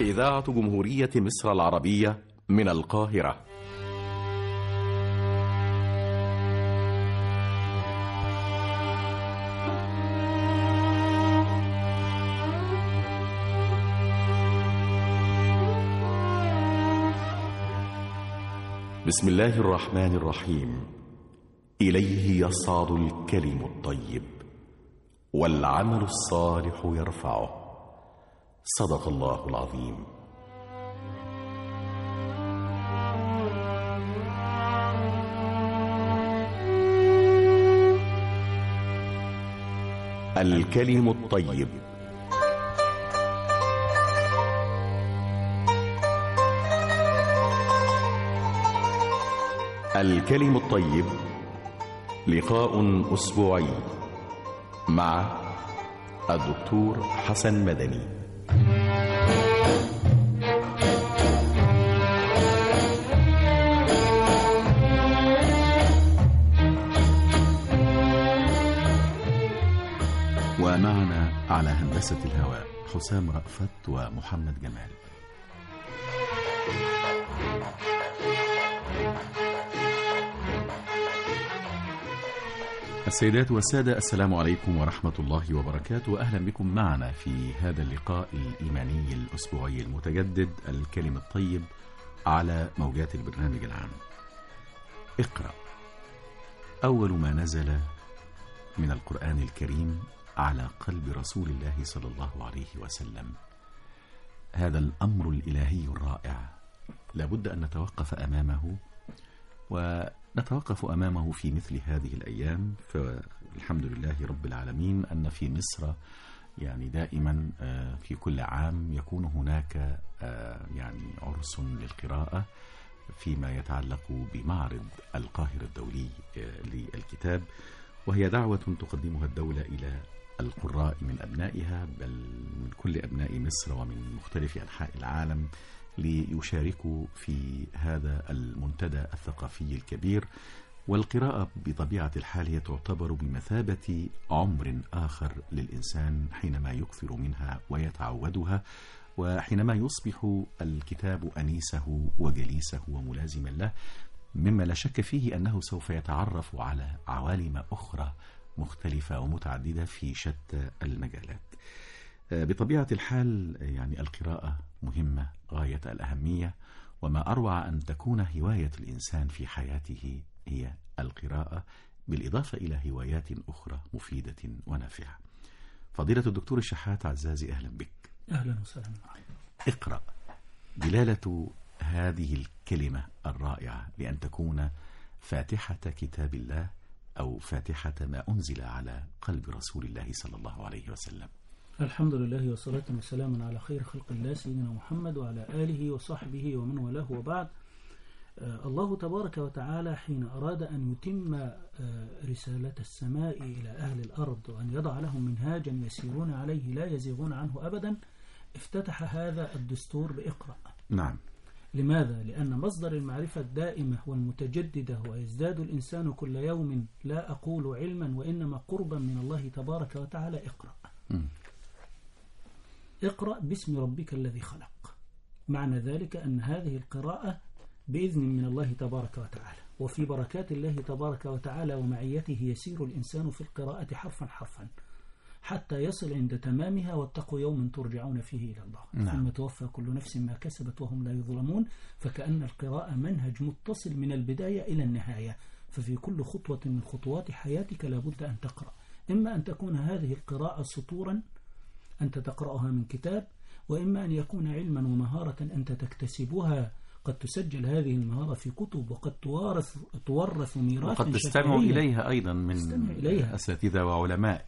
إذاعة جمهورية مصر العربية من القاهرة. بسم الله الرحمن الرحيم. إليه يصعد الكلم الطيب والعمل الصالح يرفعه. صدق الله العظيم. الكلم الطيب. الكلم الطيب لقاء أسبوعي مع الدكتور حسن مدني. ومعنا على هندسة الهواء حسام رأفت ومحمد جمال. السيدات والسادة، السلام عليكم ورحمة الله وبركاته، وأهلا بكم معنا في هذا اللقاء الإيماني الأسبوعي المتجدد، الكلم الطيب، على موجات البرنامج العام. اقرأ. أول ما نزل من القرآن الكريم على قلب رسول الله صلى الله عليه وسلم. هذا الأمر الإلهي الرائع لابد أن نتوقف أمامه، ونتوقف أمامه في مثل هذه الأيام. فالحمد لله رب العالمين أن في مصر يعني دائما في كل عام يكون هناك يعني عرس للقراءة فيما يتعلق بمعرض القاهرة الدولي للكتاب، وهي دعوة تقدمها الدولة إلى القراء من أبنائها، بل من كل أبناء مصر ومن مختلف أنحاء العالم، ليشاركوا في هذا المنتدى الثقافي الكبير. والقراءة بطبيعة الحال هي تعتبر بمثابة عمر آخر للإنسان حينما يكثر منها ويتعودها، وحينما يصبح الكتاب أنيسه وجليسه وملازما له، مما لا شك فيه أنه سوف يتعرف على عوالم أخرى مختلفة ومتعددة في شتى المجالات. بطبيعة الحال يعني القراءة مهمة غاية الأهمية، وما أروع أن تكون هواية الإنسان في حياته هي القراءة، بالإضافة إلى هوايات أخرى مفيدة ونافعة. فضيلة الدكتور الشحات عزازي، أهلا بك. أهلا وسهلا. اقرأ. دلالة هذه الكلمة الرائعة لأن تكون فاتحة كتاب الله أو فاتحة ما أنزل على قلب رسول الله صلى الله عليه وسلم. الحمد لله والصلاة والسلام على خير خلق الله سيدنا محمد وعلى آله وصحبه ومن والاه، وبعد. الله تبارك وتعالى حين أراد أن يتم رسالة السماء إلى أهل الأرض وأن يضع لهم منهاجا يسيرون عليه لا يزيغون عنه أبدا، افتتح هذا الدستور بإقرأ. نعم. لماذا؟ لأن مصدر المعرفة الدائمة والمتجددة، ويزداد الإنسان كل يوم لا أقول علما وإنما قربا من الله تبارك وتعالى. اقرأ. اقرأ باسم ربك الذي خلق. معنى ذلك أن هذه القراءة بإذن من الله تبارك وتعالى، وفي بركات الله تبارك وتعالى ومعيته يسير الإنسان في القراءة حرفا حرفا حتى يصل عند تمامها، واتقوا يوم ترجعون فيه إلى الله ثم توفى كل نفس ما كسبت وهم لا يظلمون. فكأن القراءة منهج متصل من البداية إلى النهاية، ففي كل خطوة من خطوات حياتك لابد أن تقرأ. إما أن تكون هذه القراءة سطورا أنت تقرأها من كتاب، وإما أن يكون علما ومهارة أنت تكتسبها. قد تسجل هذه المهارة في كتب، وقد تورث ميراثا، وقد تستمع إليها أيضا من أساتذة وعلماء.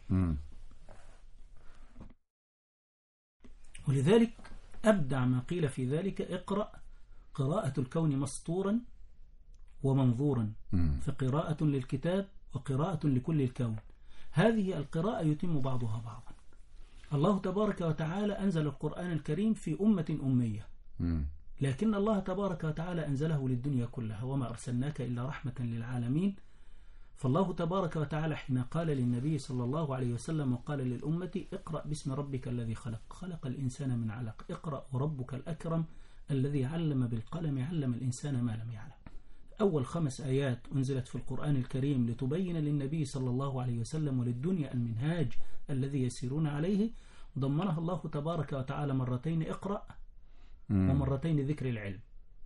ولذلك أبدع ما قيل في ذلك: اقرأ قراءة الكون مسطورا ومنظورا، فقراءة للكتاب وقراءة لكل الكون. هذه القراءة يتم بعضها بعضا. الله تبارك وتعالى أنزل القرآن الكريم في أمة أمية، لكن الله تبارك وتعالى أنزله للدنيا كلها، وما أرسلناك إلا رحمة للعالمين. فالله تبارك وتعالى حين قال للنبي صلى الله عليه وسلم وقال للأمة اقرأ باسم ربك الذي خلق، خلق الإنسان من علق، اقرأ وربك الأكرم الذي علم بالقلم علم الإنسان ما لم يعلم. أول 5 آيات أنزلت في القرآن الكريم لتبين للنبي صلى الله عليه وسلم وللدنيا المنهاج الذي يسيرون عليه، ضمنها الله تبارك وتعالى مرتين اقرأ ومرتين ذكر العلم.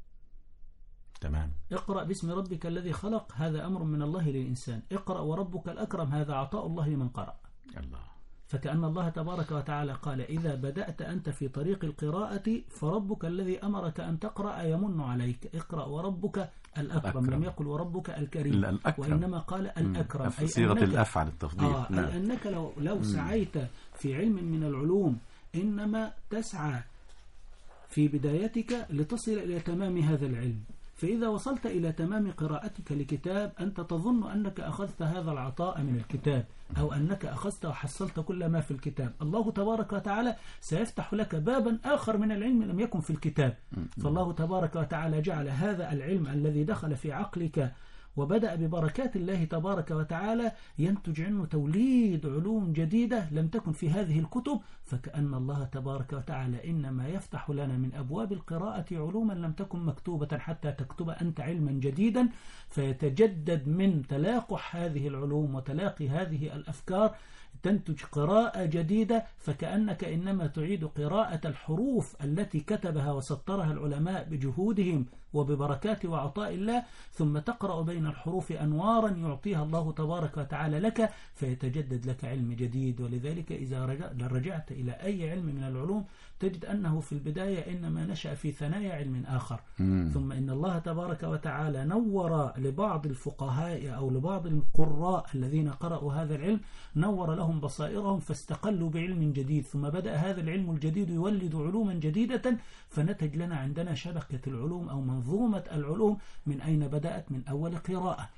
تمام. اقرأ باسم ربك الذي خلق، هذا أمر من الله للإنسان. اقرأ وربك الأكرم، هذا عطاء الله لمن قرأ. الله. فكأن الله تبارك وتعالى قال إذا بدأت أنت في طريق القراءة فربك الذي أمرك أن تقرأ يمن عليك، اقرأ وربك الأكرم. لم يقل وربك الكريم وإنما قال الأكرم، أي صيغة الأفعل التفضيل. أي أنك لو سعيت في علم من العلوم إنما تسعى في بدايتك لتصل إلى تمام هذا العلم، فإذا وصلت إلى تمام قراءتك لكتاب أنت تظن أنك أخذت هذا العطاء من الكتاب أو أنك أخذت وحصلت كل ما في الكتاب. الله تبارك وتعالى سيفتح لك بابا آخر من العلم لم يكن في الكتاب. فالله تبارك وتعالى جعل هذا العلم الذي دخل في عقلك وبدأ ببركات الله تبارك وتعالى ينتج عنه توليد علوم جديدة لم تكن في هذه الكتب، فكأن الله تبارك وتعالى إنما يفتح لنا من أبواب القراءة علوما لم تكن مكتوبة حتى تكتب أنت علما جديدا، فيتجدد من تلاقح هذه العلوم وتلاقي هذه الأفكار تنتج قراءة جديدة، فكأنك إنما تعيد قراءة الحروف التي كتبها وسطرها العلماء بجهودهم وببركات وعطاء الله، ثم تقرأ بين الحروف أنوارا يعطيها الله تبارك وتعالى لك فيتجدد لك علم جديد. ولذلك إذا رجعت إلى أي علم من العلوم تجد أنه في البداية إنما نشأ في ثنايا علم آخر، ثم إن الله تبارك وتعالى نور لبعض الفقهاء أو لبعض القراء الذين قرأوا هذا العلم نور لهم بصائرهم فاستقلوا بعلم جديد، ثم بدأ هذا العلم الجديد يولد علوما جديدة، فنتج لنا عندنا شبكة العلوم أو منظومة العلوم من أين بدأت من أول قراءة.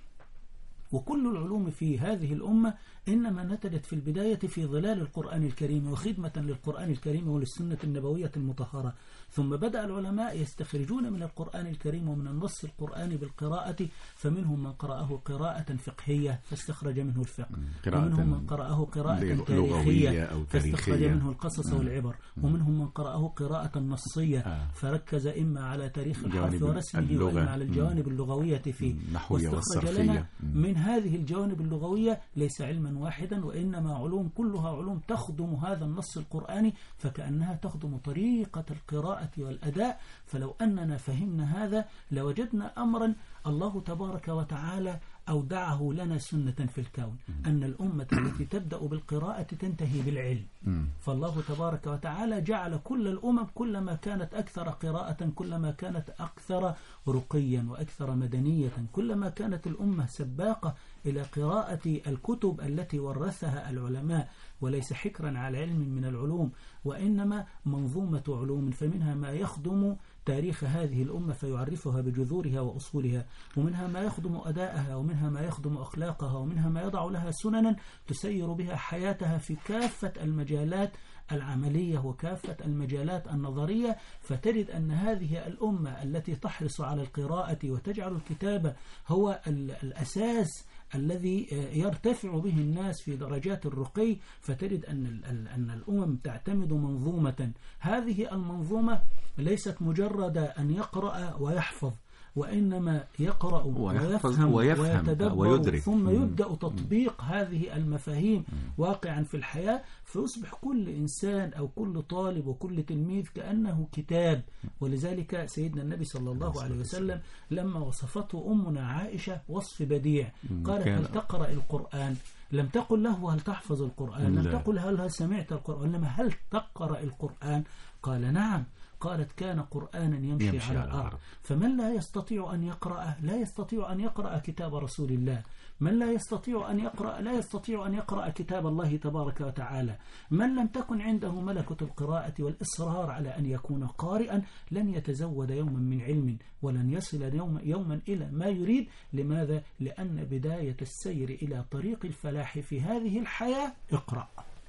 وكل العلوم في هذه الأمة إنما نتجت في البداية في ظلال القرآن الكريم وخدمة للقرآن الكريم وللسنة النبوية المطهرة، ثم بدأ العلماء يستخرجون من القرآن الكريم ومن النص القرآني بالقراءة، فمنهم من قرأه قراءة فقهية فاستخرج منه الفقه، ومنهم من قرأه قراءة تاريخية فاستخرج منه القصص والعبر، ومنهم من قرأه قراءة نصية فركز إما على تاريخ الحرف ورسمه وإما على الجوانب اللغوية فيه، واستخرج لنا من هذه الجوانب اللغوية ليس علما واحدا وإنما علوم كلها علوم تخدم هذا النص القرآني، فكأنها تخدم طريقة القراءة والأداء. فلو أننا فهمنا هذا لوجدنا أمرا الله تبارك وتعالى أودعه لنا سنة في الكون، أن الأمة التي تبدأ بالقراءة تنتهي بالعلم. فالله تبارك وتعالى جعل كل الأمم كلما كانت أكثر قراءة كلما كانت أكثر رقيا وأكثر مدنية، كلما كانت الأمة سباقة إلى قراءة الكتب التي ورثها العلماء وليس حكرا على علم من العلوم وإنما منظومة علوم، فمنها ما يخدم تاريخ هذه الأمة فيعرفها بجذورها وأصولها، ومنها ما يخدم أداءها، ومنها ما يخدم أخلاقها، ومنها ما يضع لها سننا تسير بها حياتها في كافة المجالات العملية وكافة المجالات النظرية. فتجد أن هذه الأمة التي تحرص على القراءة وتجعل الكتابة هو الأساس الذي يرتفع به الناس في درجات الرقي، فتجد أن الأمم تعتمد منظومة. هذه المنظومة ليست مجرد أن يقرأ ويحفظ، وإنما يقرأ ويفهم ويتدبر ويدرك، ثم يبدأ تطبيق هذه المفاهيم واقعا في الحياة، فيصبح كل إنسان أو كل طالب وكل تلميذ كأنه كتاب. ولذلك سيدنا النبي صلى الله عليه وسلم لما وصفته أمنا عائشة وصف بديع قالت هل تقرأ القرآن؟ لم تقل له هل تحفظ القرآن، لم تقل هل سمعت القرآن، إنما هل تقرأ القرآن؟ قال نعم. قالت كان قرآنا يمشي على الأرض. فمن لا يستطيع أن يقرأ لا يستطيع أن يقرأ كتاب رسول الله، من لا يستطيع أن يقرأ لا يستطيع أن يقرأ كتاب الله تبارك وتعالى. من لم تكن عنده ملكة القراءة والإصرار على أن يكون قارئا لن يتزود يوما من علم ولن يصل يوما إلى ما يريد. لماذا؟ لأن بداية السير إلى طريق الفلاح في هذه الحياة اقرأ.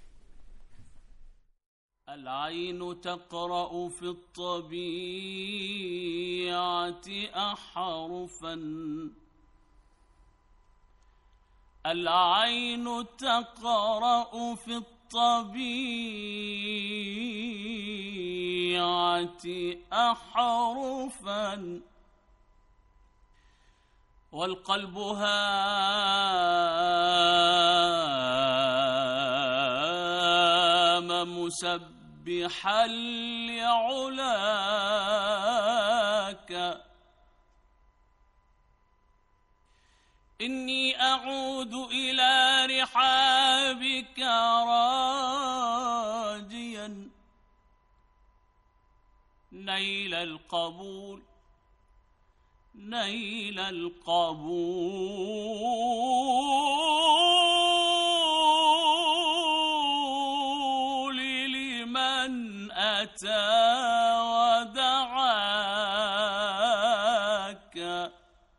العين تقرأ في الطبيعة أحرفا العين تقرأ في الطبيعة أحرفا، والقلب هام مسبحا لعلاك. إني أعود إلى رحابك راجيا نيل القبول، نيل القبول لمن أتى ودعاك.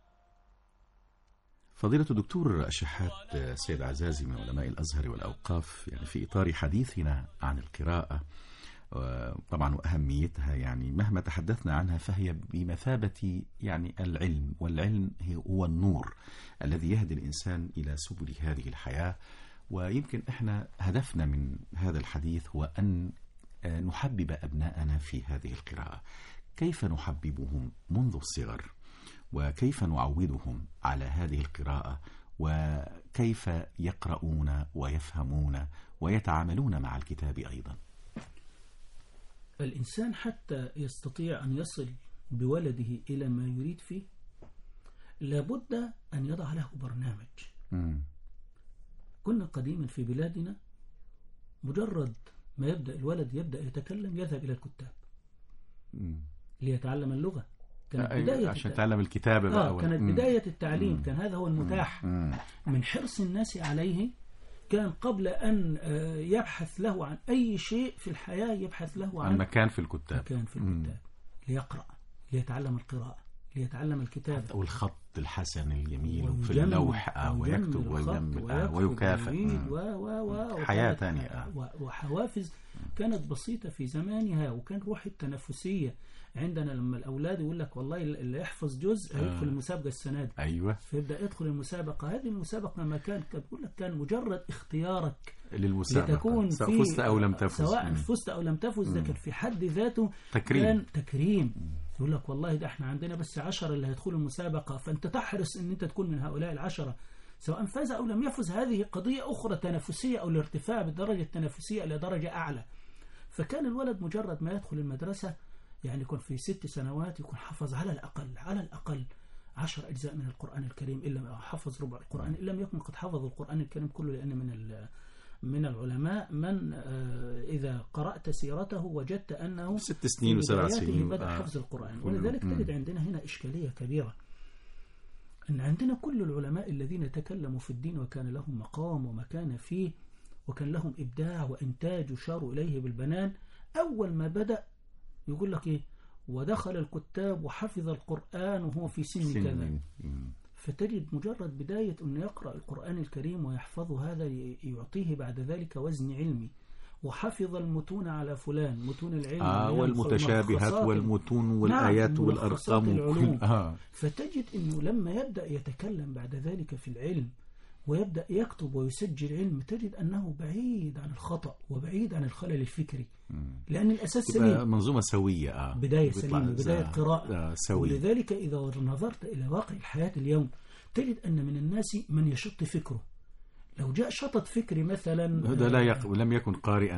فضيلة الدكتور الشحات سيد عزازي من علماء الأزهر والأوقاف، يعني في إطار حديثنا عن القراءة طبعا وأهميتها، يعني مهما تحدثنا عنها فهي بمثابة يعني العلم، والعلم هو النور الذي يهدي الإنسان إلى سبل هذه الحياة. ويمكن إحنا هدفنا من هذا الحديث هو أن نحبب أبناءنا في هذه القراءة. كيف نحببهم منذ الصغر، وكيف نعودهم على هذه القراءة، وكيف يقرؤون ويفهمون ويتعاملون مع الكتاب أيضا. الإنسان حتى يستطيع أن يصل بولده إلى ما يريد فيه لابد أن يضع له برنامج. كنا قديما في بلادنا مجرد ما يبدأ الولد يتكلم يذهب إلى الكتاب ليتعلم اللغة. كانت بداية عشان تعلم الكتابة بقى. كانت بداية التعليم. كان هذا هو المتاح. من حرص الناس عليه كان قبل أن يبحث له عن أي شيء في الحياة يبحث له عن مكان في الكتاب، مكان في الكتاب ليقرأ، ليتعلم القراءة، ليتعلم الكتاب أو الخط الحسن الجميل في اللوح، ويكتب ويجمل ويكافئ حياة ثانية. وحوافز كانت بسيطة في زمانها، وكان روح التنافسية عندنا. لما الأولاد يقول لك والله اللي يحفظ جزء هيدخل المسابقة السنة دي، أيوة، فيبدأ يدخل المسابقة. هذه المسابقة ما كانت بقول لك كان مجرد اختيارك للمسابقة، لتكون سواء فزت أو لم تفز. سواء فزت أو لم تفز، لكن في حد ذاته تكريم. كان تكريم. يقول لك والله ده احنا عندنا بس 10 اللي هيدخلوا المسابقة، فأنت تحرص أن أنت تكون من هؤلاء 10 سواء فاز أو لم يفز. هذه قضية أخرى تنافسية، أو الارتفاع بالدرجة التنافسية إلى درجة أعلى. فكان الولد مجرد ما يدخل المدرسة يعني يكون في 6 سنوات يكون حفظ على الأقل 10 أجزاء من القرآن الكريم، إلا حفظ ربع القرآن، إن لم يكن قد حفظ القرآن الكريم كله. لأن من العلماء من إذا قرأت سيرته وجدت أنه 6 سنين و7 سنين بدأ حفظ القرآن. ولذلك تجد عندنا هنا إشكالية كبيرة، أن عندنا كل العلماء الذين تكلموا في الدين وكان لهم مقام ومكان فيه، وكان لهم إبداع وإنتاج يشار إليه بالبنان، أول ما بدأ يقول لك إيه؟ ودخل الكتاب وحفظ القرآن وهو في سن كذا. فتجد مجرد بداية أن يقرأ القرآن الكريم ويحفظه، هذا يعطيه بعد ذلك وزن علمي. وحفظ المتون على فلان، متون العلم والمتشابهات والمتون والآيات والأرقام فتجد أنه لما يبدأ يتكلم بعد ذلك في العلم ويبدأ يكتب ويسجل علم، تجد أنه بعيد عن الخطأ وبعيد عن الخلل الفكري، لأن الأساس سليم، منظومة سوية، بداية سليمة، بداية قراءة. ولذلك إذا نظرت إلى واقع الحياة اليوم تجد أن من الناس من يشط فكره. لو جاء شطط فكري مثلا هذا لم يكن قارئا،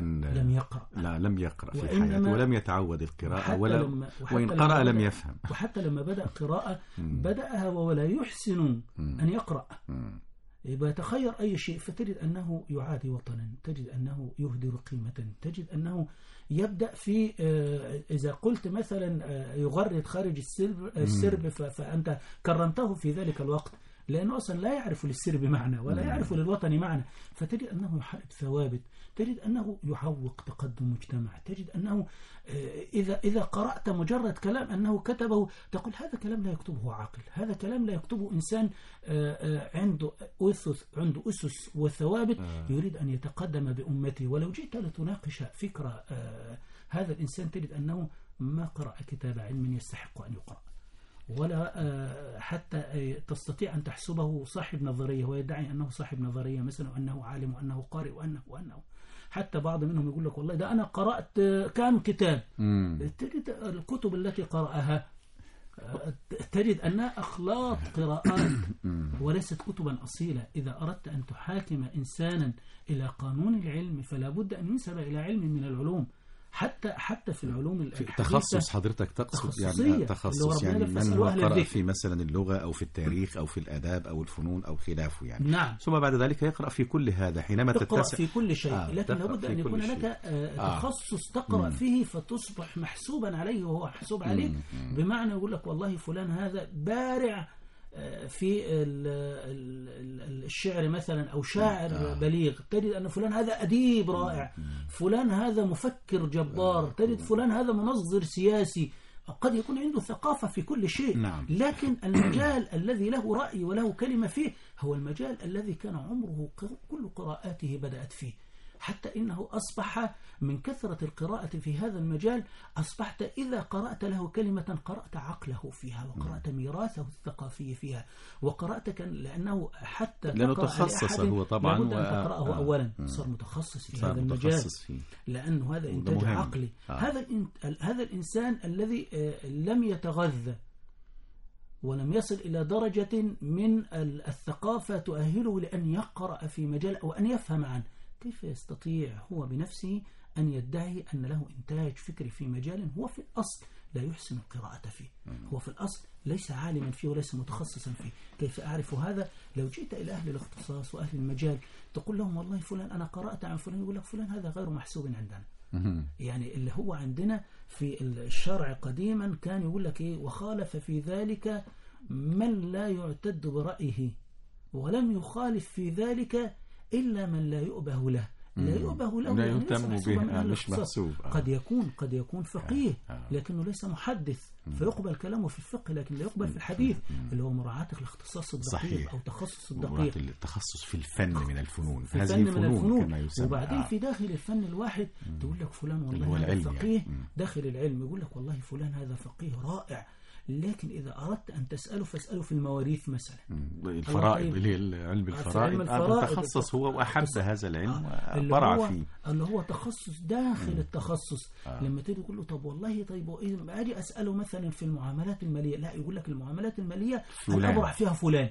لم يقرأ في الحياة ولم يتعود القراءة، وإن قرأ لم يفهم. وحتى لما بدأ قراءة بدأها ولا يحسن أن يقرأ، يبقى يتخير أي شيء، فتجد أنه يعادي وطنا، تجد أنه يهدر قيمة، تجد أنه يبدأ في إذا قلت مثلا يغرد خارج السرب فأنت كرمته في ذلك الوقت، لأنه أصلا لا يعرف للسرب معنى ولا يعرف للوطن معنى. فتجد أنه يحارب ثوابت، تجد أنه يعوق تقدم مجتمع، تجد أنه إذا قرأت مجرد كلام أنه كتبه تقول هذا كلام لا يكتبه عاقل، هذا كلام لا يكتبه إنسان عنده أسس وثوابت يريد أن يتقدم بأمته. ولو جئت لتناقش فكرة هذا الإنسان تجد أنه ما قرأ كتاب علم يستحق أن يقرأ. ولا حتى تستطيع أن تحسبه صاحب نظرية ويدعي أنه صاحب نظرية مثلا، وأنه عالم وأنه قارئ وأنه حتى بعض منهم يقول لك والله ده أنا قرأت كام كتاب. تجد الكتب التي قرأها تجد أنها أخلاط قراءات وليست كتبا أصيلة. إذا أردت أن تحاكم إنسانا إلى قانون العلم فلا بد أن ينسب إلى علم من العلوم، حتى في العلوم الحديثة. تخصص حضرتك تقصد يعني تخصص يعني من هو قرأ في مثلا اللغة أو في التاريخ أو في الآداب أو الفنون أو خلافه يعني. نعم. ثم بعد ذلك يقرأ في كل هذا حينما تقرأ تتسع في كل شيء، لكن لابد أن يكون لك تخصص تقرأ فيه فتصبح محسوبا عليه وهو محسوب عليك. بمعنى يقول لك والله فلان هذا بارع في الشعر مثلا أو شاعر بليغ، تجد أن فلان هذا أديب رائع، فلان هذا مفكر جبار، تجد فلان هذا منظر سياسي، قد يكون عنده ثقافة في كل شيء. نعم. لكن المجال الذي له رأي وله كلمة فيه هو المجال الذي كان عمره كل قراءاته بدأت فيه، حتى إنه أصبح من كثرة القراءة في هذا المجال أصبحت إذا قرأت له كلمة قرأت عقله فيها وقرأت ميراثه الثقافي فيها وقرأت لأنه حتى لأنه تخصص هو طبعا لابد أن تقرأه أولا، صار متخصص في هذا المجال لأنه هذا إنتاج عقلي. هذا الإنسان الذي لم يتغذى ولم يصل إلى درجة من الثقافة تؤهله لأن يقرأ في مجال أو أن يفهم عنه، كيف يستطيع هو بنفسه أن يدعي أن له إنتاج فكري في مجال هو في الأصل لا يحسن القراءة فيه، هو في الأصل ليس عالما فيه وليس متخصصا فيه؟ كيف أعرف هذا؟ لو جئت إلى أهل الاختصاص وأهل المجال تقول لهم والله فلان أنا قرأت عن فلان، يقول لك فلان هذا غير محسوب عندنا. يعني اللي هو عندنا في الشرع قديما كان يقول لك إيه، وخالف في ذلك من لا يعتد برأيه ولم يخالف في ذلك إلا من لا يؤبه له. لا يؤبه له لا يعني يهتم به، مش محسوب. قد يكون فقيه لكنه ليس محدث فيقبل كلامه في الفقه لكن لا يقبل في الحديث، اللي هو مراعاة الاختصاص الدقيق أو تخصص الدقيق، التخصص في الفن من الفنون، في الفن من الفنون. وبعدين في داخل الفن الواحد تقول لك فلان والله هذا فقيه يعني. داخل العلم يقول لك والله فلان هذا فقيه رائع، لكن إذا أردت أن تسأله فاسأله في المواريث مثلا، الفرائض اللي هي علم الفرائض تخصص هو وأحب هذا العلم وبرع فيه، اللي هو تخصص داخل التخصص. لما تيجي تقول له طب والله طيب أجي أسأله مثلا في المعاملات المالية، لا يقول لك المعاملات المالية الأبرع فيها فلان.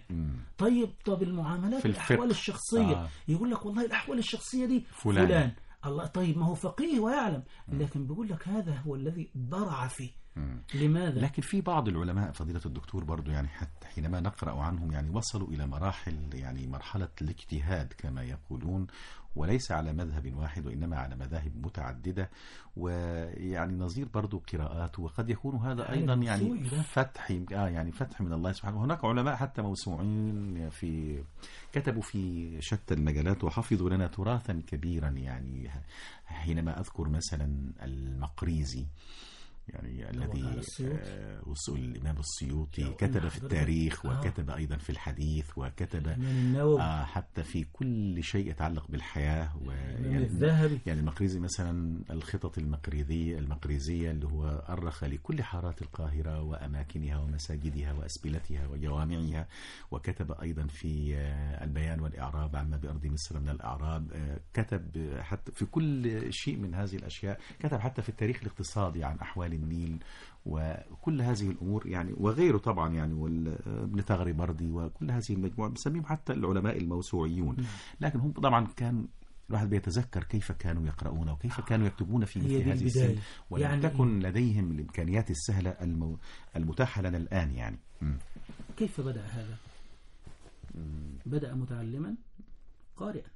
طب المعاملات الأحوال الشخصية يقول لك والله الأحوال الشخصية دي فلان. الله، طيب ما هو فقيه ويعلم، لكن بيقول لك هذا هو الذي برع فيه. لماذا؟ لكن في بعض العلماء فضيلة الدكتور برضو يعني حتى حينما نقرأ عنهم يعني وصلوا إلى مراحل يعني مرحلة الاجتهاد كما يقولون، وليس على مذهب واحد وإنما على مذاهب متعددة، ويعني نظير برضو قراءات، وقد يكون هذا أيضا يعني فتح من الله سبحانه. وهناك علماء حتى موسوعين كتبوا في شتى المجالات وحفظوا لنا تراثا كبيرا. يعني حينما أذكر مثلا المقريزي يعني الذي الإمام السيوطي كتب في التاريخ وكتب أيضا في الحديث وكتب حتى في كل شيء يتعلق بالحياة. يعني المقريزي مثلا الخطط المقريزية اللي هو أرخ لكل حارات القاهرة وأماكنها ومساجدها وأسبلتها وجوامعها، وكتب أيضا في البيان والإعراب عما بأرض مصر من الأعراب، كتب حتى في كل شيء من هذه الأشياء، كتب حتى في التاريخ الاقتصادي عن أحوال النيل وكل هذه الأمور يعني، وغيره طبعا يعني، وابن تغري بردي وكل هذه المجموعة بنسميهم حتى العلماء الموسوعيون. لكن هم طبعا كان الواحد بيتذكر كيف كانوا يقرؤون وكيف كانوا يكتبون في مثل هذه السن، ولم يعني تكن لديهم الإمكانيات السهلة المتاحة لنا الآن يعني. كيف بدأ هذا؟ بدأ متعلما قارئا،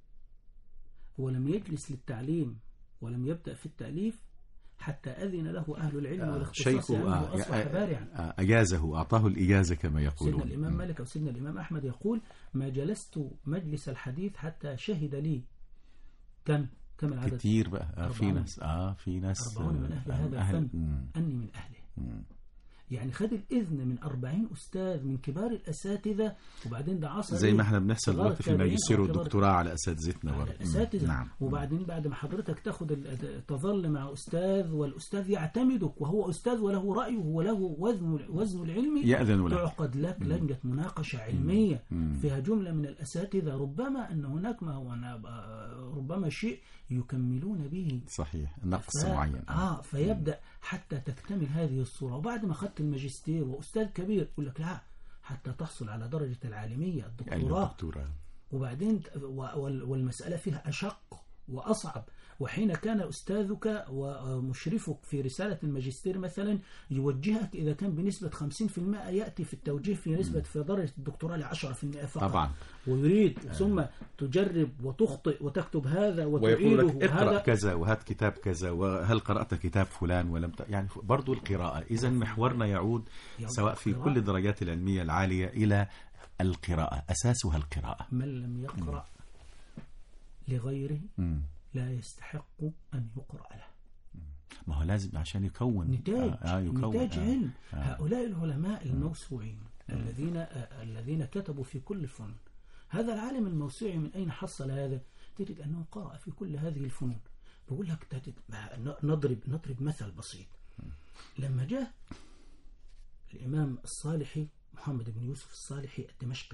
ولم يجلس للتعليم ولم يبدأ في التأليف حتى أذن له أهل العلم والاختصاص يعني أصبح بارعا. أجازه، أعطاه الإجازة كما يقولون. سيدنا الإمام مالك أو سيدنا الإمام أحمد يقول ما جلست مجلس الحديث حتى شهد لي كم العدد؟ كتير بقى. في ناس 40 من أهل هذا الفن أني من أهله. يعني خد الإذن من 40 أستاذ من كبار الأساتذة، وبعدين ده عصر زي ما احنا بنحصل صغار دلوقتي في التابعين الماجستير أو كبار والدكتوراه على أساتذتنا على برضه. الأساتذة. نعم. وبعدين بعد ما حضرتك تاخد تظل مع أستاذ، والأستاذ يعتمدك وهو أستاذ وله رأيه وله وزنه العلمي، يأذن له. تعقد لك لجنة مناقشة علمية فيها جملة من الأساتذة، ربما أن هناك ربما شيء يكملون به صحيح، نقص معين. فيبدأ حتى تكتمل هذه الصورة. وبعد ما أخذت الماجستير وأستاذ كبير يقول لك لا، حتى تحصل على درجة العالمية الدكتوراه. وبعدين والمسألة فيها أشق وأصعب. وحين كان أستاذك ومشرفك في رسالة الماجستير مثلا يوجهك إذا كان بنسبة 50% يأتي في التوجيه في نسبة في درجة الدكتوراه ل 10% فقط. طبعا. ويريد ثم تجرب وتخطئ وتكتب هذا ويقول وتعيده، لك اقرأ كذا وهات كتاب كذا، وهل قرأت كتاب فلان ولم يعني برضو القراءة. إذا محورنا يعود سواء في كل الدرجات العلمية العالية إلى القراءة، أساسها القراءة. من لم يقرأ لغيره لا يستحق أن يقرأ له. ما هو لازم عشان يكون نتاج علم. هؤلاء العلماء الموسوعين الذين كتبوا في كل الفنون، هذا العالم الموسوعي من أين حصل هذا؟ تجد أنه قرأ في كل هذه الفنون. بقول لك نضرب مثل بسيط. لما جاء الإمام الصالحي محمد بن يوسف الصالحي الدمشقي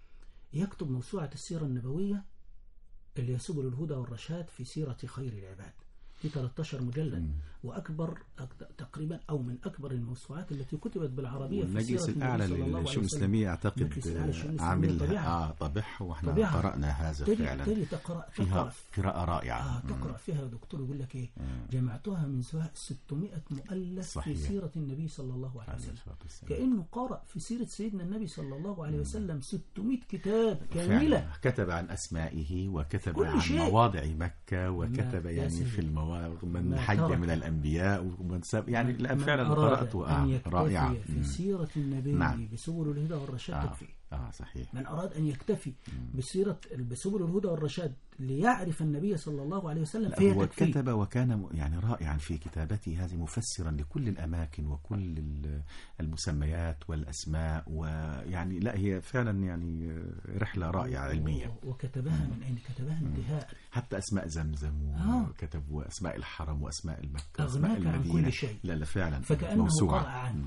يكتب موسوعة السيرة النبوية اللي هي سبل الهدى والرشاد في سيرة خير العباد، في 13 مجلد، وأكبر تقريبا أو من أكبر الموسوعات التي كتبت بالعربية في سيرة المجلس الأعلى للشؤون الإسلامية أعتقد عامل طبعها، وإحنا قرأنا هذا فعلا. فيها قراءة رائعة. تقرأ فيها دكتور يقول لك إيه، جمعتها من 600 مؤلف في سيرة النبي صلى الله عليه وسلم، كأنه قرأ في سيرة سيدنا النبي صلى الله عليه وسلم 600 كتاب كاملة. كتب عن أسمائه، وكتب عن مواضع مكة، وكتب يعني في المواضع من حج من الأنبياء ومن يعني فعلا قرأته رائعة في سيرة النبي بسبل الهدى والرشاد تكفي. صحيح. من أراد أن يكتفي بسبل الهدى والرشاد ليعرف النبي صلى الله عليه وسلم فهي هو تكفي. كتب وكان يعني رائعا في كتابته هذه، مفسرا لكل الأماكن وكل المسميات والأسماء، ويعني لا هي فعلا يعني رحلة رائعة علمية. وكتبها من أين؟ كتبها انتهاء. حتى أسماء زمزم وكتب وأسماء الحرم وأسماء المكة وأسماء المدينة، كل شيء. لا فعلا فكأنه موسوعة.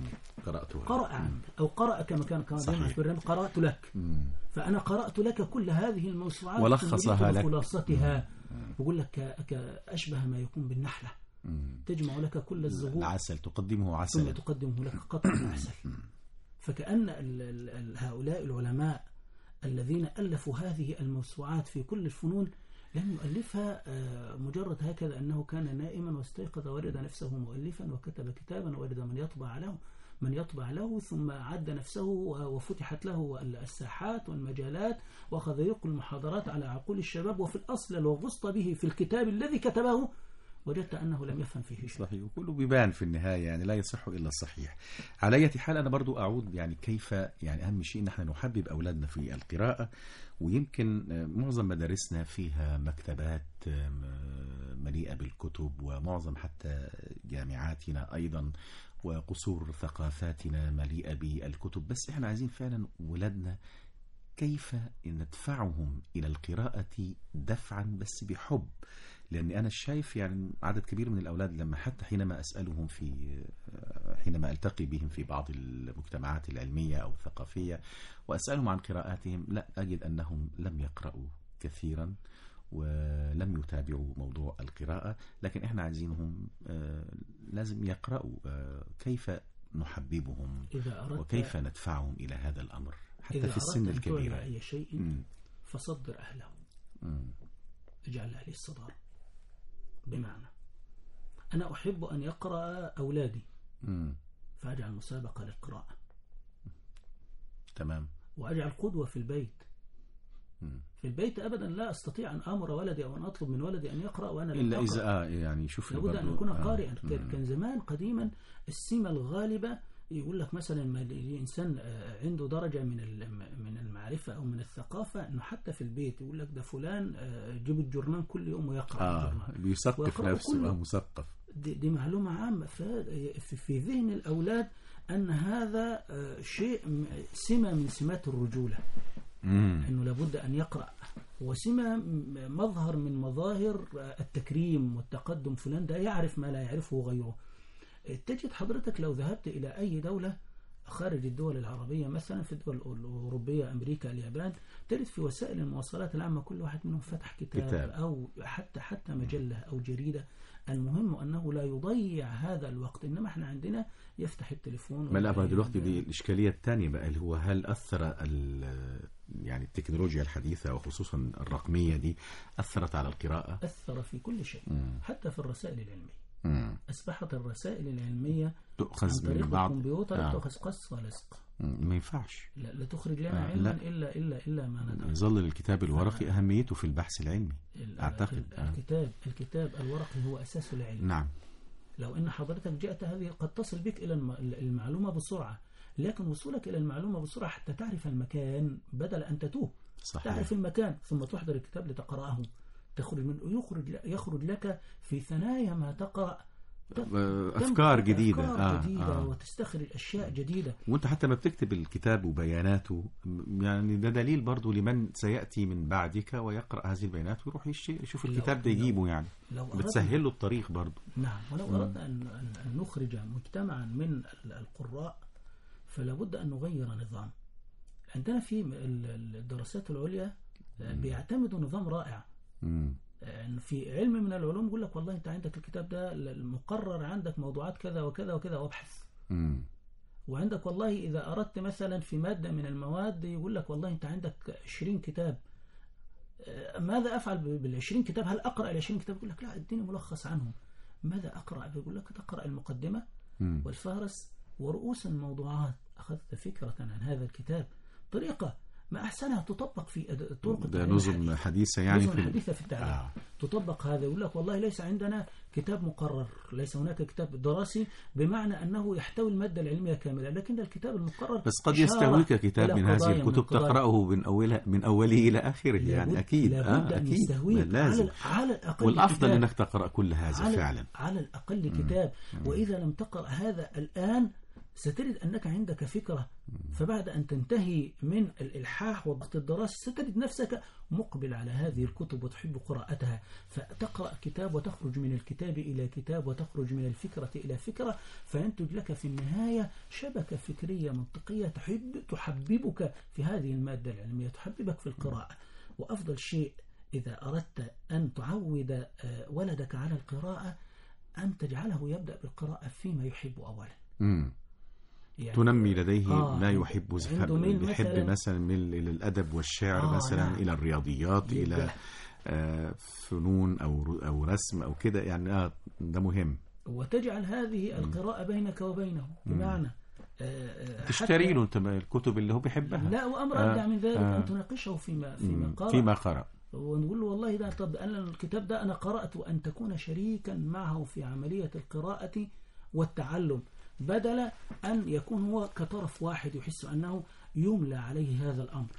قرأ عنك أو قرأ كما كان قرأت لك. فأنا قرأت لك كل هذه الموسوعات ولخصها لك، خلاصتها. بقول لك أشبه ما يكون بالنحلة، تجمع لك كل الزهور، العسل تقدمه عسل ثم تقدمه لك قطع عسل. فكأن هؤلاء العلماء الذين ألفوا هذه الموسوعات في كل الفنون لم يؤلفها مجرد هكذا أنه كان نائما واستيقظ ورد نفسه مؤلفا وكتب كتابا ورد من يطبع له ثم عد نفسه وفتحت له الساحات والمجالات وأخذ يلقي المحاضرات على عقول الشباب. وفي الأصل لو غصت به في الكتاب الذي كتبه وجدت أنه لم يفهم فيه شيء. صحيح. وكله بيبان في النهاية، يعني لا يصح إلا الصحيح. على أي حال أنا برضو أعود يعني كيف يعني أهم شيء نحن نحبب أولادنا في القراءة. ويمكن معظم مدارسنا فيها مكتبات مليئة بالكتب، ومعظم حتى جامعاتنا أيضا وقصور ثقافاتنا مليئة بالكتب. بس احنا عايزين فعلا ولادنا كيف ندفعهم إلى القراءة دفعا بس بحب. لأن أنا شايف يعني عدد كبير من الأولاد لما حتى حينما أسألهم حينما ألتقي بهم في بعض المجتمعات العلمية أو الثقافية وأسألهم عن قراءاتهم، لا أجد أنهم لم يقرأوا كثيرا ولم يتابعوا موضوع القراءة. لكن إحنا عايزينهم لازم يقرأوا. كيف نحببهم وكيف ندفعهم إلى هذا الأمر حتى في السن الكبيرة؟ إذا أي شيء فصدر أهله، اجعل أهلي الصدارة. بمعنى أنا أحب أن يقرأ أولادي فأجعل مسابقة للقراءة. تمام. وأجعل قدوة في البيت. في البيت أبدا لا أستطيع أن أمر ولدي أو أن أطلب من ولدي أن يقرأ وأنا إلا إذا يعني شوف لابد أن يكون قارئا. كان زمان قديما السمة الغالبة يقول لك مثلا ما الإنسان عنده درجة من المعرفة أو من الثقافة، إنه حتى في البيت يقول لك ده فلان جيب الجرنان كل يوم ويقرأ الجرنان، بيثقف نفسه مثقف. دي معلومة عامة في ذهن الأولاد أن هذا شيء سمة من سمات الرجولة، أنه لابد أن يقرأ، وسمة مظهر من مظاهر التكريم والتقدم. فلان ده يعرف ما لا يعرفه غيره. تجد حضرتك لو ذهبت إلى أي دولة خارج الدول العربية، مثلا في الدول الأوروبية، أمريكا، اليابان، تجد في وسائل المواصلات العامة كل واحد منهم فتح كتاب أو حتى مجلة أو جريدة. المهم أنه لا يضيع هذا الوقت. إنما احنا عندنا يفتح التليفون. ما لا بقى دلوقتي دي الإشكالية الثانية بقى، اللي هو هل أثر يعني التكنولوجيا الحديثة وخصوصا الرقمية دي أثرت على القراءة؟ أثر في كل شيء، حتى في الرسائل العلمية. أصبحت الرسائل العلمية تؤخذ عن طريق من بعض الكمبيوتر، تؤخذ قص ولصق. ما ينفعش. لا تخرج لنا علما إلا ما ندرس. يظل الكتاب الورقي أهميته في البحث العلمي أعتقد. الكتاب الورقي هو أساس العلم. نعم. لو أن حضرتك جاءت هذه قد تصل بك إلى المعلومة بسرعة، لكن وصولك إلى المعلومة بسرعة حتى تعرف المكان بدل أن تتوه. صحيح. تعرف المكان ثم تحضر الكتاب لتقرأه، تخرج من يخرج لك في ثنايا ما تقرأ أفكار جديدة. وتستخرج أشياء جديدة. وأنت حتى ما بتكتب الكتاب وبياناته، يعني ده دليل برضو لمن سيأتي من بعدك ويقرأ هذه البيانات ويروح يشوف الكتاب ده يجيبه، يعني بتسهل له الطريق برضو. نعم. ولو أردنا أن نخرج مجتمعا من القراء فلا بد أن نغير نظام. عندنا في الدراسات العليا بيعتمدوا نظام رائع. في علم من العلوم يقول لك والله انت عندك الكتاب ده المقرر عندك موضوعات كذا وكذا وكذا وابحث. وعندك والله إذا أردت مثلا في مادة من المواد يقول لك والله انت عندك 20 كتاب، ماذا أفعل بال20 كتاب؟ هل أقرأ ال20 كتاب؟ يقول لك لا اديني ملخص عنهم. ماذا أقرأ؟ يقول لك تقرأ المقدمة والفهرس ورؤوس الموضوعات. أخذت فكرة عن هذا الكتاب، طريقة ما أحسنها تطبق في طرق التعليم. نظم حديثة يعني نظم حديثة في التعليم. تطبق هذا. يقول لك والله ليس عندنا كتاب مقرر، ليس هناك كتاب دراسي بمعنى أنه يحتوي المادة العلمية كاملة، لكن الكتاب المقرر بس قد يستهويك كتاب من هذه الكتب تقرأه من أوله إلى آخره، يعني أكيد أكيد لازم. على الأقل والأفضل أنك تقرأ كل هذا فعلا. على الأقل كتاب. وإذا لم تقرأ هذا الآن ستجد أنك عندك فكرة، فبعد أن تنتهي من الإلحاح وضغط الدراسة ستجد نفسك مقبل على هذه الكتب وتحب قراءتها. فتقرأ كتاب وتخرج من الكتاب إلى كتاب وتخرج من الفكرة إلى فكرة، فينتج لك في النهاية شبكة فكرية منطقية تحببك في هذه المادة العلمية، تحببك في القراءة. وأفضل شيء إذا أردت أن تعود ولدك على القراءة أن تجعله يبدأ بالقراءة فيما يحب أولا. يعني تنمي لديه ما يحب، يحب مثلا من الأدب والشعر مثلا، نعم. إلى الرياضيات، إلى فنون أو رسم أو كده، يعني ده مهم. وتجعل هذه القراءة بينك وبينه، بمعنى تشتري له الكتب اللي هو بيحبها. لا، وأمر أبدع من ذلك أن تناقشه فيما قرأ. ونقول له والله ده طب أنا الكتاب ده أنا قرأت، وأن تكون شريكا معه في عملية القراءة والتعلم، بدل أن يكون هو كطرف واحد يحس أنه يملى عليه هذا الأمر.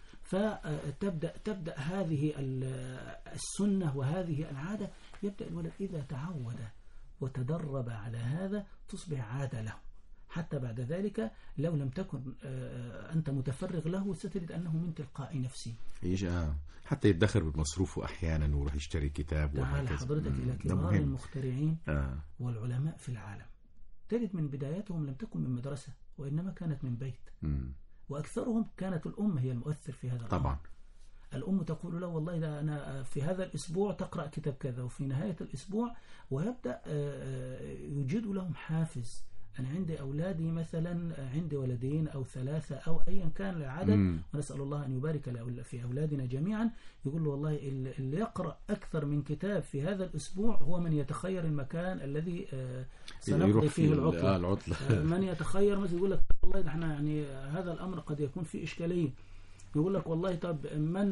فتبدأ هذه السنة وهذه العادة. يبدأ الولد إذا تعود وتدرب على هذا تصبح عادة له، حتى بعد ذلك لو لم تكن أنت متفرغ له ستجد أنه من تلقاء نفسه حتى يدخر بمصروفه أحيانا ويروح يشتري كتاب. تعال حضرتك إلى كبار المخترعين والعلماء في العالم، تجد من بداياتهم لم تكن من مدرسة، وإنما كانت من بيت. وأكثرهم كانت الأم هي المؤثر في هذا الأمر. طبعا الأم تقول له والله ده أنا في هذا الأسبوع تقرأ كتاب كذا، وفي نهاية الأسبوع ويبدأ يوجد لهم حافز. أنا عندي أولادي مثلا، عندي ولدين أو 3 أو أيا كان العدد، ونسأل الله أن يبارك في أولادنا جميعا. يقول له والله اللي يقرأ أكثر من كتاب في هذا الأسبوع هو من يتخير المكان الذي سنقضي فيه العطلة. من يتخير مثلا يقول لك والله احنا يعني هذا الأمر قد يكون فيه إشكالية. يقول لك والله طب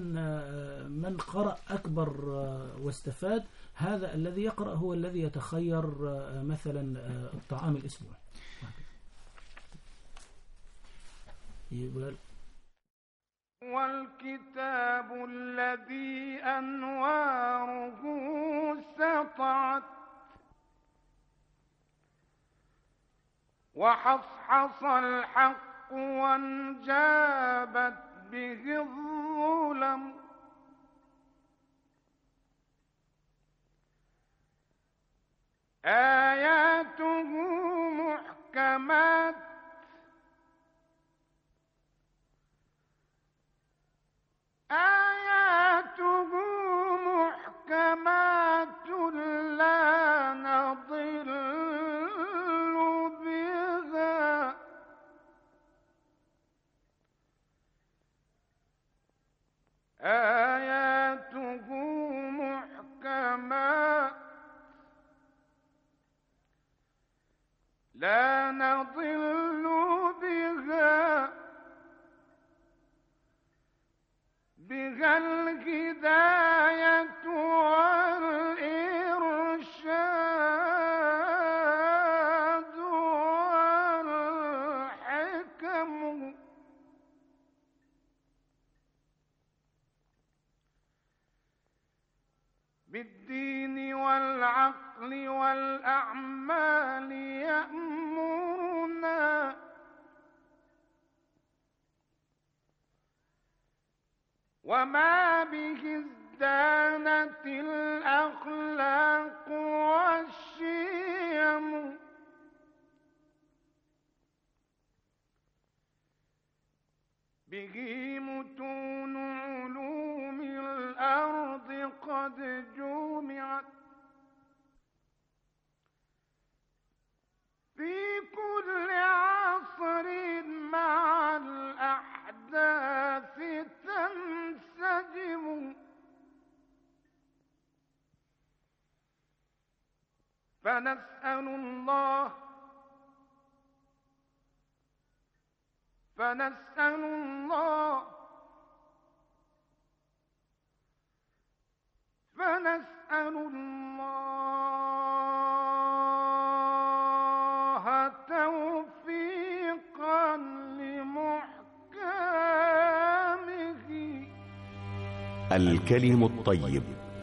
من قرأ أكبر واستفاد، هذا الذي يقرأ هو الذي يتخير مثلا الطعام الأسبوع. والكتاب الذي أنواره سطعت وحصحص الحق وانجابت به الظلم آياته محكمات لا نضل بها آياته محكمات لا نضل بها الهداية والإرشاد والحكم بالدين والعقل والأعمال يأمرنا وما به ازدانت الأخلاق والشيم به متون علوم الأرض قد جمعت في كل عصر مع الأحداث تنسجم فنسأل الله توفيقا لمحكامه. الكلم الطيب.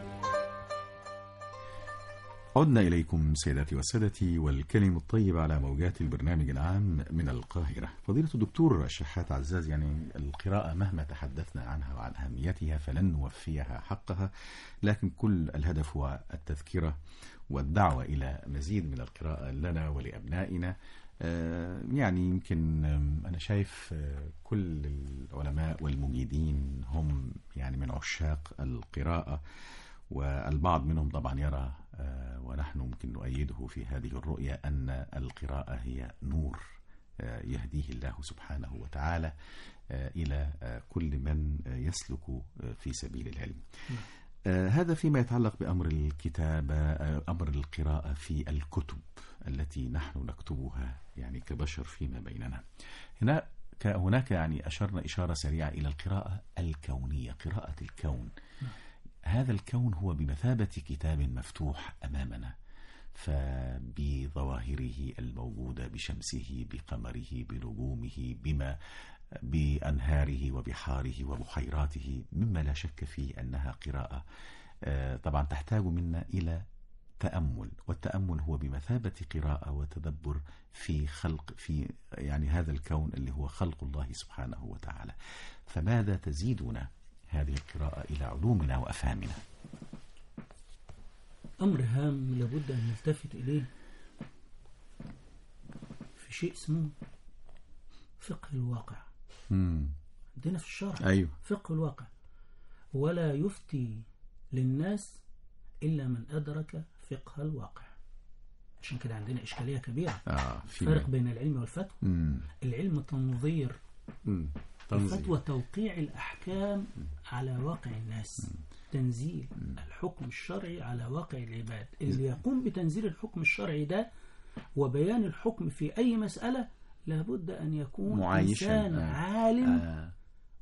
عدنا إليكم سيداتي وسادتي والكلم الطيب على موجات البرنامج العام من القاهرة. فضيلة الدكتور شحات عزاز، يعني القراءة مهما تحدثنا عنها وعن أهميتها فلن نوفيها حقها، لكن كل الهدف هو التذكرة والدعوة إلى مزيد من القراءة لنا ولأبنائنا. يعني يمكن أنا شايف كل العلماء والمجيدين هم يعني من عشاق القراءة، والبعض منهم طبعا يرى ونحن ممكن نؤيده في هذه الرؤية أن القراءة هي نور يهديه الله سبحانه وتعالى إلى كل من يسلك في سبيل العلم. هذا فيما يتعلق بأمر الكتابة، أمر القراءة في الكتب التي نحن نكتبها يعني كبشر فيما بيننا. هناك يعني أشرنا إشارة سريعة إلى القراءة الكونية، قراءة الكون. هذا الكون هو بمثابة كتاب مفتوح أمامنا، فبظواهره الموجودة، بشمسه، بقمره، بنجومه، بأنهاره وبحاره وبحيراته، مما لا شك فيه أنها قراءة طبعا تحتاج منا إلى تأمل، والتأمل هو بمثابة قراءة وتدبر في يعني هذا الكون اللي هو خلق الله سبحانه وتعالى. فماذا تزيدنا هذه القراءة إلى علومنا وأفهامنا؟ أمر هام لابد أن نلتفت إليه في شيء اسمه فقه الواقع. عندنا في الشرع أيوه. فقه الواقع، ولا يفتي للناس إلا من أدرك فقه الواقع. عشان كده عندنا إشكالية كبيرة. فرق بين العلم والفتوى. العلم تنظير، الفتوى توقيع الأحكام على واقع الناس، تنزيل الحكم الشرعي على واقع العباد. اللي يقوم بتنزيل الحكم الشرعي ده وبيان الحكم في أي مسألة لابد أن يكون إنسان عالم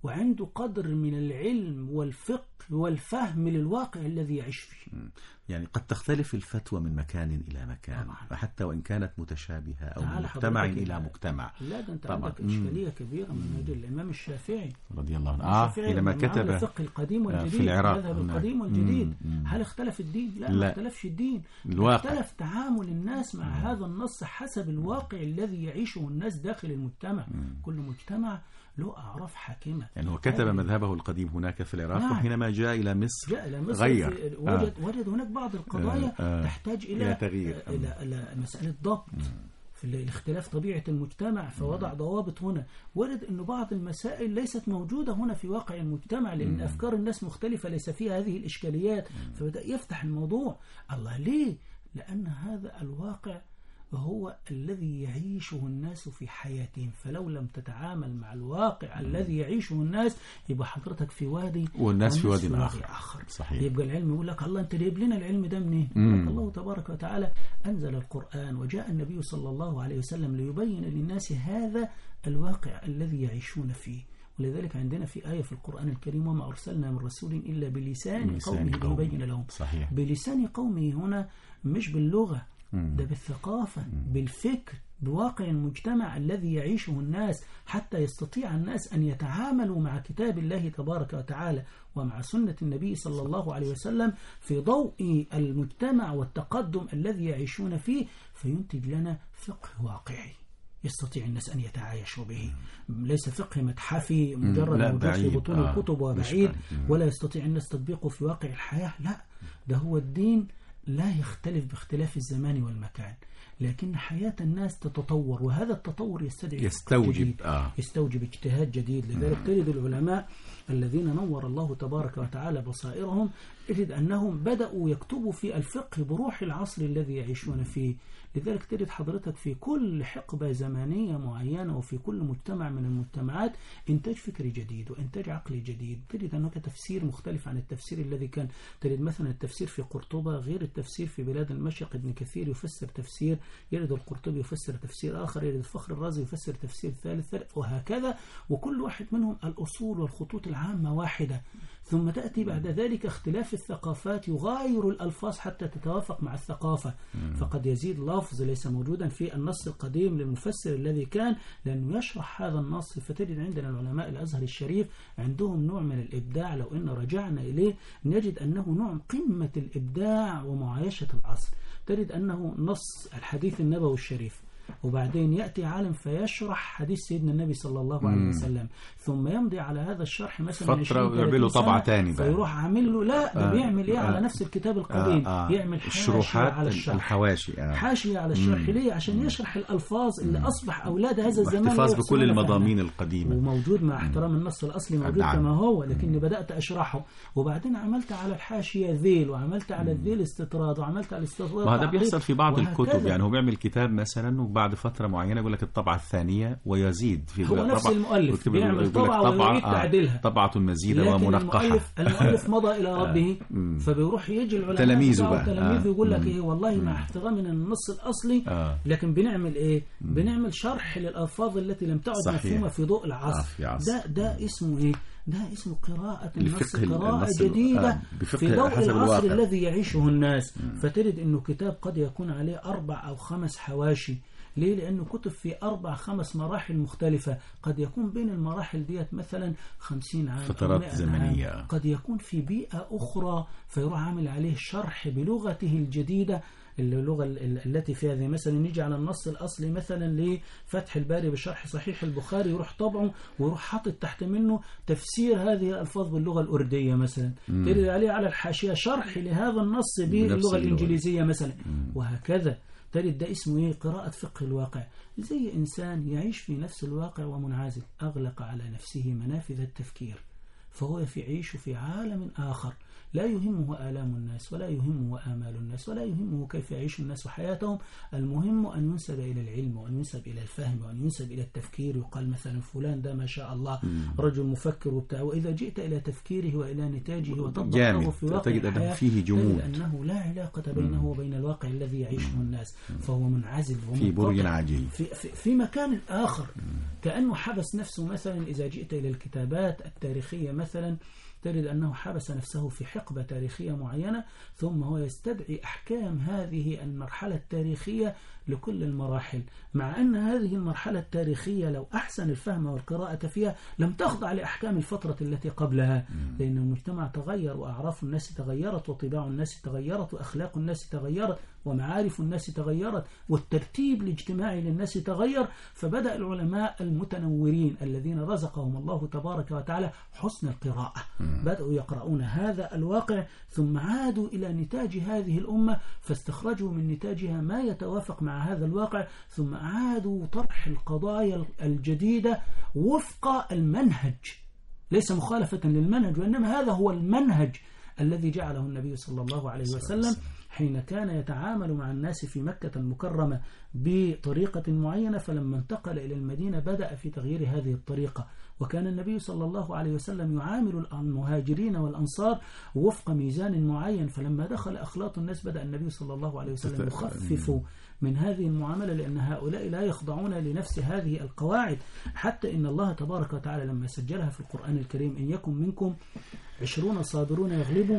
وعنده قدر من العلم والفقه والفهم للواقع الذي يعيش فيه. يعني قد تختلف الفتوى من مكان إلى مكان طبعا. حتى وإن كانت متشابهة أو من تعال مجتمع حضرتك إلى مجتمع. لا ده أنت طبعا. عندك إشكالية كبيرة من هذا الإمام الشافعي رضي الله عنه حينما كتب الفقه القديم والجديد في العراق المذهب القديم والجديد. هل اختلف الدين؟ لا، ما اختلفش الدين، اختلف تعامل الناس مع هذا النص حسب الواقع الذي يعيشه الناس داخل المجتمع. كل مجتمع له أعراف حاكمة. يعني هو كتب مذهبه القديم هناك في العراق. نعم. وحينما جاء إلى مصر غير وجد هناك بعض القضايا تحتاج إلى تغيير، إلى مسألة ضبط في الاختلاف طبيعة المجتمع، فوضع ضوابط هنا. وجد أن بعض المسائل ليست موجودة هنا في واقع المجتمع لأن أفكار الناس مختلفة ليس فيها هذه الإشكاليات، فبدأ يفتح الموضوع. الله ليه؟ لأن هذا الواقع هو الذي يعيشه الناس في حياتهم، فلو لم تتعامل مع الواقع الذي يعيشه الناس يبقى حضرتك في وادي والناس في وادي آخر. صحيح. يبقى العلم يقول لك الله أنت جايب لنا العلم ده منين؟ الله تبارك وتعالى أنزل القرآن وجاء النبي صلى الله عليه وسلم ليبين للناس هذا الواقع الذي يعيشون فيه. ولذلك عندنا في آية في القرآن الكريم وما أرسلنا من رسول إلا بلسان قومه ليبين لهم. صحيح. بلسان قومه هنا مش باللغة، ده بالثقافة، بالفكر، بواقع المجتمع الذي يعيشه الناس، حتى يستطيع الناس أن يتعاملوا مع كتاب الله تبارك وتعالى ومع سنة النبي صلى الله عليه وسلم في ضوء المجتمع والتقدم الذي يعيشون فيه، فينتج لنا فقه واقعي يستطيع الناس أن يتعايشوا به. ليس فقه متحفي مجرد موجود في بطون الكتب وبعيد ولا يستطيع الناس تطبيقه في واقع الحياة. لا، ده هو الدين لا يختلف باختلاف الزمان والمكان، لكن حياة الناس تتطور، وهذا التطور يستوجب اجتهاد جديد. لذلك تجد العلماء الذين نور الله تبارك وتعالى بصائرهم تجد أنهم بدأوا يكتبوا في الفقه بروح العصر الذي يعيشون فيه. لذلك تجد حضرتك في كل حقبة زمانية معينة وفي كل مجتمع من المجتمعات إنتاج فكري جديد وإنتاج عقلي جديد. تجد أنك تفسير مختلف عن التفسير الذي كان. تجد مثلا التفسير في قرطبة غير التفسير في بلاد المشرق. ابن كثير يفسر تفسير، يرد القرطبي يفسر تفسير آخر، يرد الفخر الرازي يفسر تفسير ثالث، وهكذا. وكل واحد منهم الأصول والخطوط العامة واحدة. ثم تأتي بعد ذلك اختلاف الثقافات يغاير الألفاظ حتى تتوافق مع الثقافة. فقد يزيد لفظ ليس موجودا في النص القديم للمفسر الذي كان لأنه يشرح هذا النص. فتجد عندنا العلماء الأزهر الشريف عندهم نوع من الإبداع، لو إن رجعنا إليه نجد أنه نوع قمة الإبداع ومعايشة العصر. تجد أنه نص الحديث النبوي الشريف، وبعدين يأتي عالم فيشرح حديث سيدنا النبي صلى الله عليه وسلم، ثم يمضي على هذا الشرح مثلا فترة ويعمل له طبعة تاني بقى، فيروح عامل له لا ده بيعمل ايه على نفس الكتاب القديم، يعمل الشروحات على الشرح، الحواشي حاشية على الشرح. ليه؟ عشان يشرح الألفاظ اللي أصبح أولاد هذا الزمان واحتفاظ بكل المضامين القديمة، وموجود مع احترام النص الأصلي موجود كما هو، لكني بدأت أشرحه وبعدين عملت على الحاشية ذيل، وعملت على الذيل استطراد، وعملت على الاستطراد. وهذا بيحصل في بعض الكتب، يعني هو بيعمل كتاب مثلا وبعد فترة معينة يقول لك الطبعة الثانية ويزيد في هو نفس المؤلف بيعمل طبعة ويريد تعديلها، طبعة مزيدة ومنقحة. المؤلف مضى إلى ربه، فبيروح يجي العلماء تلاميذه بقى تلاميذه يقول لك إيه والله مع احترام من النص الأصلي، لكن بنعمل إيه؟ بنعمل شرح للألفاظ التي لم تعد مفهومة في ضوء العصر. ده اسمه إيه؟ ده اسمه قراءة النص، قراءة جديدة في ضوء العصر الذي يعيشه الناس. فتجد أنه كتاب قد يكون عليه 4 أو 5 حواشي. ليه؟ لأنه كتب في 4-5 مراحل مختلفة، قد يكون بين المراحل ديت مثلا 50 عام، فترات زمنية، قد يكون في بيئة أخرى، فيروح عامل عليه شرح بلغته الجديدة، اللغة التي فيها زي مثلا نيجي على النص الأصلي مثلا لفتح الباري بشرح صحيح البخاري، يروح طبعه ويروح حاطط تحت منه تفسير هذه الألفاظ باللغة الأردية مثلا، تجد عليه على الحاشية شرح لهذا النص باللغة الإنجليزية مثلا، وهكذا. تجد ده اسمه ايه؟ قراءة فقه الواقع. زي إنسان يعيش في نفس الواقع ومنعزل، أغلق على نفسه منافذ التفكير، فهو يعيش في عالم آخر لا يهمه آلام الناس ولا يهمه آمال الناس ولا يهمه كيف يعيش الناس حياتهم. المهم أن ينسب إلى العلم وأن ينسب إلى الفهم وأن ينسب إلى التفكير. يقال مثلا فلان ده ما شاء الله رجل مفكر وبتاع، وإذا جئت إلى تفكيره وإلى نتاجه وتطبقه في واقع الحياة فيه جمود، تجد أنه لا علاقة بينه وبين الواقع الذي يعيشه الناس، فهو منعزل في برج عجيب في مكان آخر، كأنه حبس نفسه. مثلا إذا جئت إلى الكتابات التاريخية مثلا تجد أنه حبس نفسه في حقبة تاريخية معينة، ثم هو يستدعي أحكام هذه المرحلة التاريخية لكل المراحل، مع أن هذه المرحلة التاريخية لو أحسن الفهم والقراءة فيها لم تخضع لأحكام الفترة التي قبلها، لأن المجتمع تغير وأعراف الناس تغيرت وطباع الناس تغيرت وأخلاق الناس تغيرت ومعارف الناس تغيرت والترتيب الاجتماعي للناس تغير. فبدأ العلماء المتنورين الذين رزقهم الله تبارك وتعالى حسن القراءة بدأوا يقرؤون هذا الواقع، ثم عادوا إلى نتاج هذه الأمة فاستخرجوا من نتاجها ما يتوافق مع هذا الواقع، ثم عادوا طرح القضايا الجديدة وفق المنهج، ليس مخالفة للمنهج، وإنما هذا هو المنهج الذي جعله النبي صلى الله عليه وسلم حين كان يتعامل مع الناس في مكة المكرمة بطريقة معينة، فلما انتقل إلى المدينة بدأ في تغيير هذه الطريقة. وكان النبي صلى الله عليه وسلم يعامل المهاجرين والأنصار وفق ميزان معين، فلما دخل أخلاط الناس بدأ النبي صلى الله عليه وسلم يخفف من هذه المعاملة، لأن هؤلاء لا يخضعون لنفس هذه القواعد. حتى إن الله تبارك وتعالى لما سجلها في القرآن الكريم: إن يكن منكم 20 صابرون يغلبوا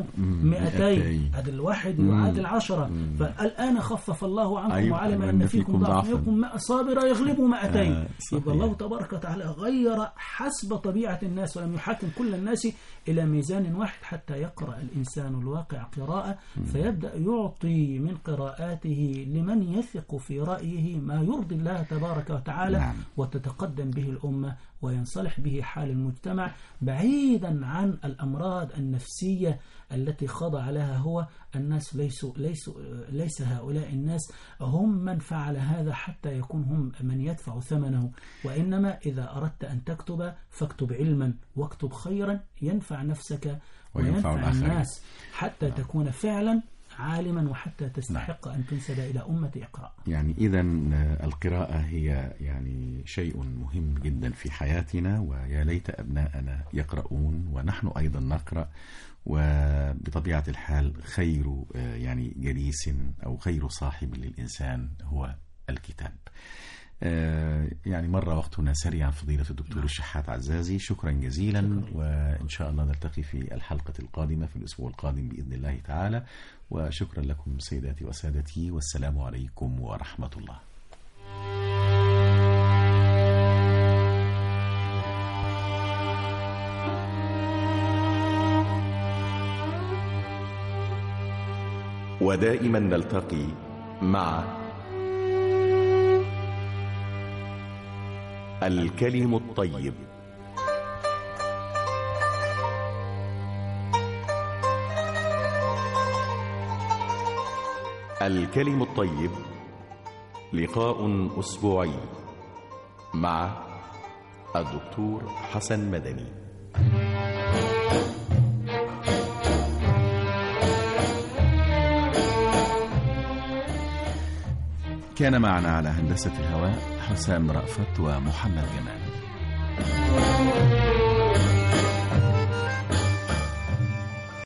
200، هذا الواحد يعادل 10. فالآن خفف الله عنكم وعلم أن فيكم ضعف يكن صابر يغلبوا 200. يبقى الله تبارك وتعالى غير حسب طبيعة الناس ولم يحاكم كل الناس إلى ميزان واحد، حتى يقرأ الإنسان الواقع قراءة فيبدأ يعطي من قراءاته لمن يثق في رأيه ما يرضي الله تبارك وتعالى، وتتقدم به الأمة وينصلح به حال المجتمع، بعيدا عن الأمراض النفسية التي خضع لها هو الناس. ليس هؤلاء الناس هم من فعل هذا حتى يكون هم من يدفع ثمنه، وإنما إذا أردت أن تكتب فاكتب علما واكتب خيرا ينفع نفسك وينفع الناس، حتى تكون فعلا عالما وحتى تستحق أن تنسب إلى أمة إقراء. يعني إذا القراءة هي يعني شيء مهم جدا في حياتنا، ويا ليت أبناءنا يقرؤون ونحن أيضا نقرأ. وبطبيعة الحال خير يعني جليس أو خير صاحب للإنسان هو الكتاب. يعني مرة وقتنا سريعا فضيلة الدكتور الشحات عزازي، شكرا جزيلا، وإن شاء الله نلتقي في الحلقة القادمة في الأسبوع القادم بإذن الله تعالى. وشكرا لكم سيداتي وسادتي، والسلام عليكم ورحمة الله. ودائما نلتقي مع الكلم الطيب. الكلم الطيب، لقاء أسبوعي مع الدكتور حسن مدني. كان معنا على هندسة الهواء حسام رأفت ومحمد جمال.